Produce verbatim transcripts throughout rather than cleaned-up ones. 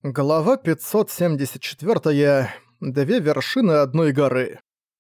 Глава пятьсот семьдесят четыре. Две вершины одной горы.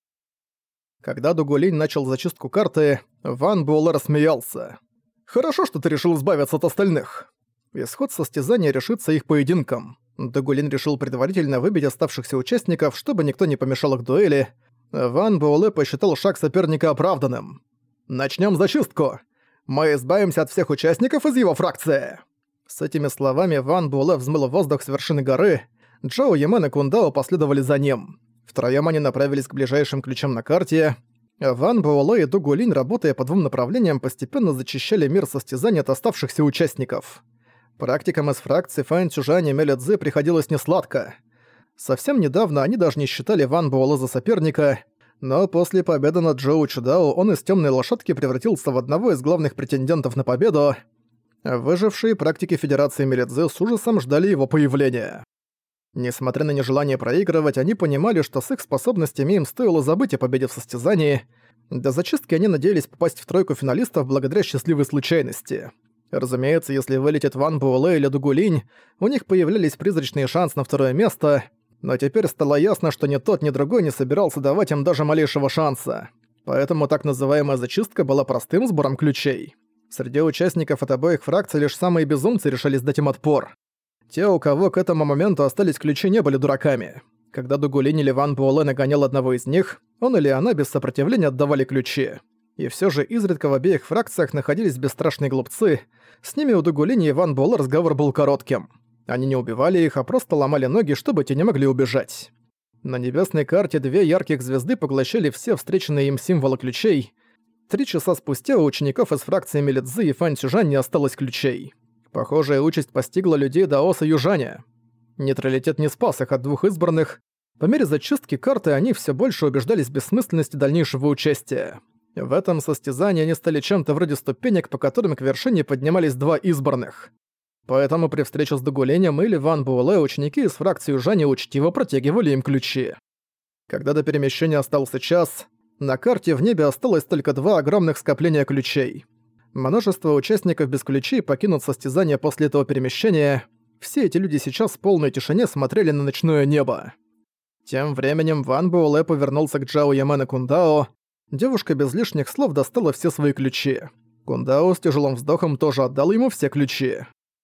Когда Дугулинь начал зачистку карты, Ван Буэлэ рассмеялся. «Хорошо, что ты решил избавиться от остальных. Исход состязания решится их поединком. Дугулинь решил предварительно выбить оставшихся участников, чтобы никто не помешал их дуэли. Ван Буэлэ посчитал шаг соперника оправданным. Начнем зачистку. Мы избавимся от всех участников из его фракции». С этими словами Ван Буэлэ взмыл в воздух с вершины горы. Джао Ямен и Кундао последовали за ним. Втроём они направились к ближайшим ключам на карте. Ван Буэлэ и Дугулинь, работая по двум направлениям, постепенно зачищали мир состязаний от оставшихся участников. Практикам из фракций Фэн Цюжань и Меле Цзы приходилось несладко. Совсем недавно они даже не считали Ван Буэлэ за соперника, но после победы над Джоу Чудао он из тёмной лошадки превратился в одного из главных претендентов на победу. Выжившие практики Федерации Меле Цзы с ужасом ждали его появления. Несмотря на нежелание проигрывать, они понимали, что с их способностями им стоило забыть о победе в состязании. До зачистки они надеялись попасть в тройку финалистов благодаря счастливой случайности. Разумеется, если вылетит Ван Буэлэ или Дугулинь, у них появлялись призрачные шансы на второе место, но теперь стало ясно, что ни тот, ни другой не собирался давать им даже малейшего шанса. Поэтому так называемая зачистка была простым сбором ключей. Среди участников от обоих фракций лишь самые безумцы решались дать им отпор. Те, у кого к этому моменту остались ключи, не были дураками. Когда Дугулинь или Ван Буэлэ нагонял одного из них, он или она без сопротивления отдавали ключи. И всё же изредка в обеих фракциях находились бесстрашные глупцы. С ними у Дугулини и Ван Буэлэ разговор был коротким. Они не убивали их, а просто ломали ноги, чтобы те не могли убежать. На небесной карте две ярких звезды поглощали все встреченные им символы ключей. Три часа спустя у учеников из фракции Меле Цзы и Фэн Цюжань не осталось ключей. Похожая участь постигла людей Даоса Южаня. Нейтралитет не спас их от двух избранных. По мере зачистки карты они все больше убеждались в бессмысленности дальнейшего участия. В этом состязании они стали чем-то вроде ступенек, по которым к вершине поднимались два избранных. Поэтому при встрече с Дугулинем или Ван Буэлэ ученики из фракции Южаня учтиво протягивали им ключи. Когда до перемещения остался час, на карте в небе осталось только два огромных скопления ключей. Множество участников без ключей покинут состязание после этого перемещения. Все эти люди сейчас в полной тишине смотрели на ночное небо. Тем временем Ван Буэлэ повернулся к Джао Ямен и Кундао. Девушка без лишних слов достала все свои ключи. Кундао с тяжелым вздохом тоже отдал ему все ключи.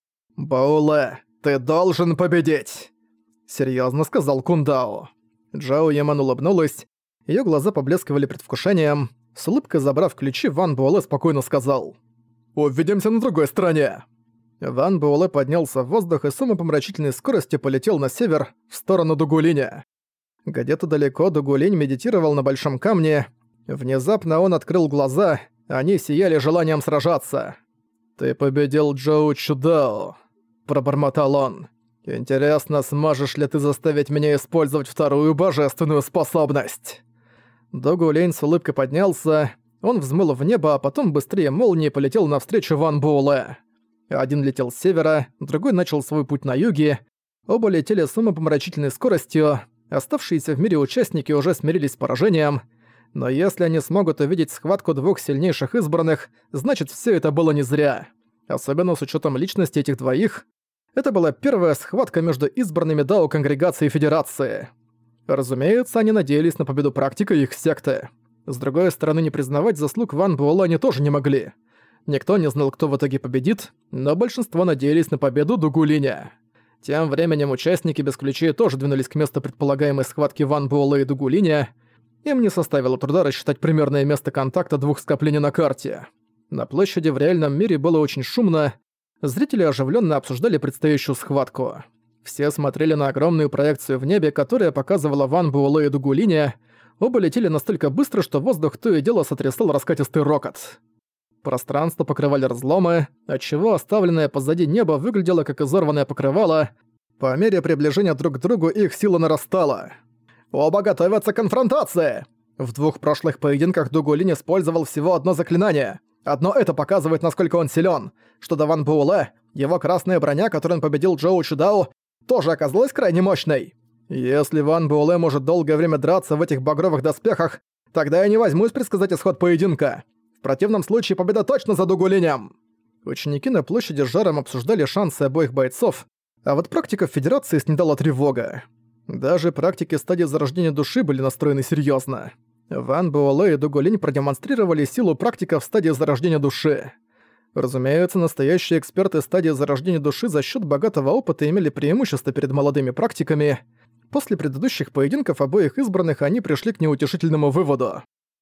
«Буэлэ, ты должен победить!» — серьезно сказал Кундао. Джао Ямен улыбнулась. Её глаза поблескивали предвкушением. С улыбкой забрав ключи, Ван Буэлэ спокойно сказал: «Увидимся на другой стороне!» Ван Буэлэ поднялся в воздух и с умопомрачительной скоростью полетел на север, в сторону Дугулиня. Где-то далеко Дугулинь медитировал на большом камне. Внезапно он открыл глаза, они сияли желанием сражаться. «Ты победил Джоу Чудао», — пробормотал он. «Интересно, сможешь ли ты заставить меня использовать вторую божественную способность?» Дугулинь с улыбкой поднялся, он взмыл в небо, а потом быстрее молнии полетел навстречу Ван Буэлэ. Один летел с севера, другой начал свой путь на юге. Оба летели с умопомрачительной скоростью, оставшиеся в мире участники уже смирились с поражением. Но если они смогут увидеть схватку двух сильнейших избранных, значит всё это было не зря. Особенно с учётом личности этих двоих. Это была первая схватка между избранными Дао Конгрегации и Федерации. Разумеется, они надеялись на победу практика их секты. С другой стороны, не признавать заслуг Ван Буэлэ они тоже не могли. Никто не знал, кто в итоге победит, но большинство надеялись на победу Дугулиня. Тем временем участники без ключей тоже двинулись к месту предполагаемой схватки Ван Буэлэ и Дугулиня. Им не составило труда рассчитать примерное место контакта двух скоплений на карте. На площади в реальном мире было очень шумно. Зрители оживленно обсуждали предстоящую схватку. Все смотрели на огромную проекцию в небе, которая показывала Ван Буэлэ и Дугулиня. Оба летели настолько быстро, что воздух то и дело сотрясал раскатистый рокот. Пространство покрывали разломы, отчего оставленное позади небо выглядело как изорванное покрывало. По мере приближения друг к другу их сила нарастала. «Оба готовятся к конфронтации!» В двух прошлых поединках Дугулинь использовал всего одно заклинание. Одно это показывает, насколько он силен. Что до Ван Буэлэ, его красная броня, которой он победил Джоу Чудао, тоже оказалась крайне мощной. Если Ван Буэлэ может долгое время драться в этих багровых доспехах, тогда я не возьмусь предсказать исход поединка. В противном случае победа точно за Дугулинем. Ученики на площади с жаром обсуждали шансы обоих бойцов, А вот практиков Федерации снедала тревога. Даже практики стадии зарождения души были настроены серьезно. Ван Буэлэ и Дугулинь продемонстрировали силу практиков стадии зарождения души. Разумеется, настоящие эксперты стадии зарождения души за счет богатого опыта имели преимущество перед молодыми практиками. После предыдущих поединков обоих избранных они пришли к неутешительному выводу.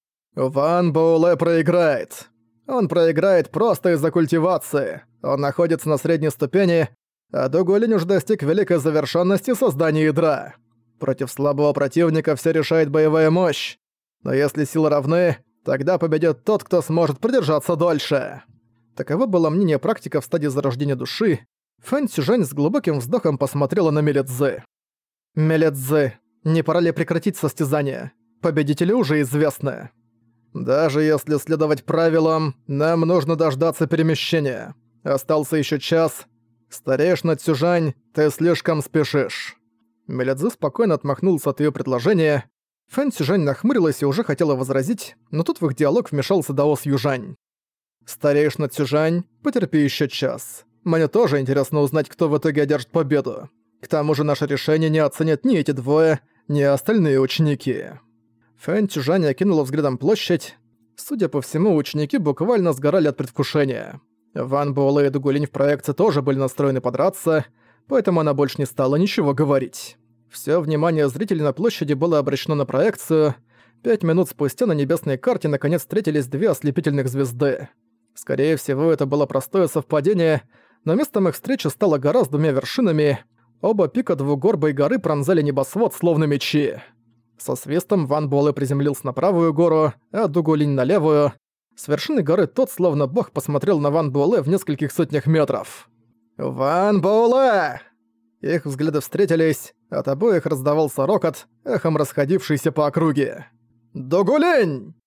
Ван Буэлэ проиграет. Он проиграет просто из-за культивации. Он находится на средней ступени, а Дугулинь уже достиг великой завершенности создания ядра. Против слабого противника все решает боевая мощь. Но если силы равны, тогда победит тот, кто сможет продержаться дольше. Таково было мнение практиков в стадии зарождения души. Фэн Цзюжань с глубоким вздохом посмотрела на Мелидзе. «Мелидзе, не пора ли прекратить состязание? Победители уже известны. Даже если следовать правилам, нам нужно дождаться перемещения. Остался еще час. Старейшина Цзюжань, ты слишком спешишь». Мелидзе спокойно отмахнулся от ее предложения. Фэн Цзюжань нахмурилась и уже хотела возразить, но тут в их диалог вмешался Даос Южань. «Старейшина Цзюжань, потерпи еще час. Мне тоже интересно узнать, кто в итоге одержит победу. К тому же наше решение не оценят ни эти двое, ни остальные ученики». Фэн Цзюжань окинула взглядом площадь. Судя по всему, ученики буквально сгорали от предвкушения. Ван Буэлэ и Дугулинь в проекции тоже были настроены подраться, поэтому она больше не стала ничего говорить. Всё внимание зрителей на площади было обращено на проекцию. Пять минут спустя на небесной карте наконец встретились две ослепительных звезды. Скорее всего, это было простое совпадение, но местом их встречи стала гора с двумя вершинами. Оба пика двугорбой горы пронзали небосвод, словно мечи. Со свистом Ван Буэлэ приземлился на правую гору, а Дугулинь на левую. С вершины горы тот, словно бог, посмотрел на Ван Буэлэ в нескольких сотнях метров. «Ван Буэлэ!» Их взгляды встретились, от обоих раздавался рокот, эхом расходившийся по округе. «Дугулинь!»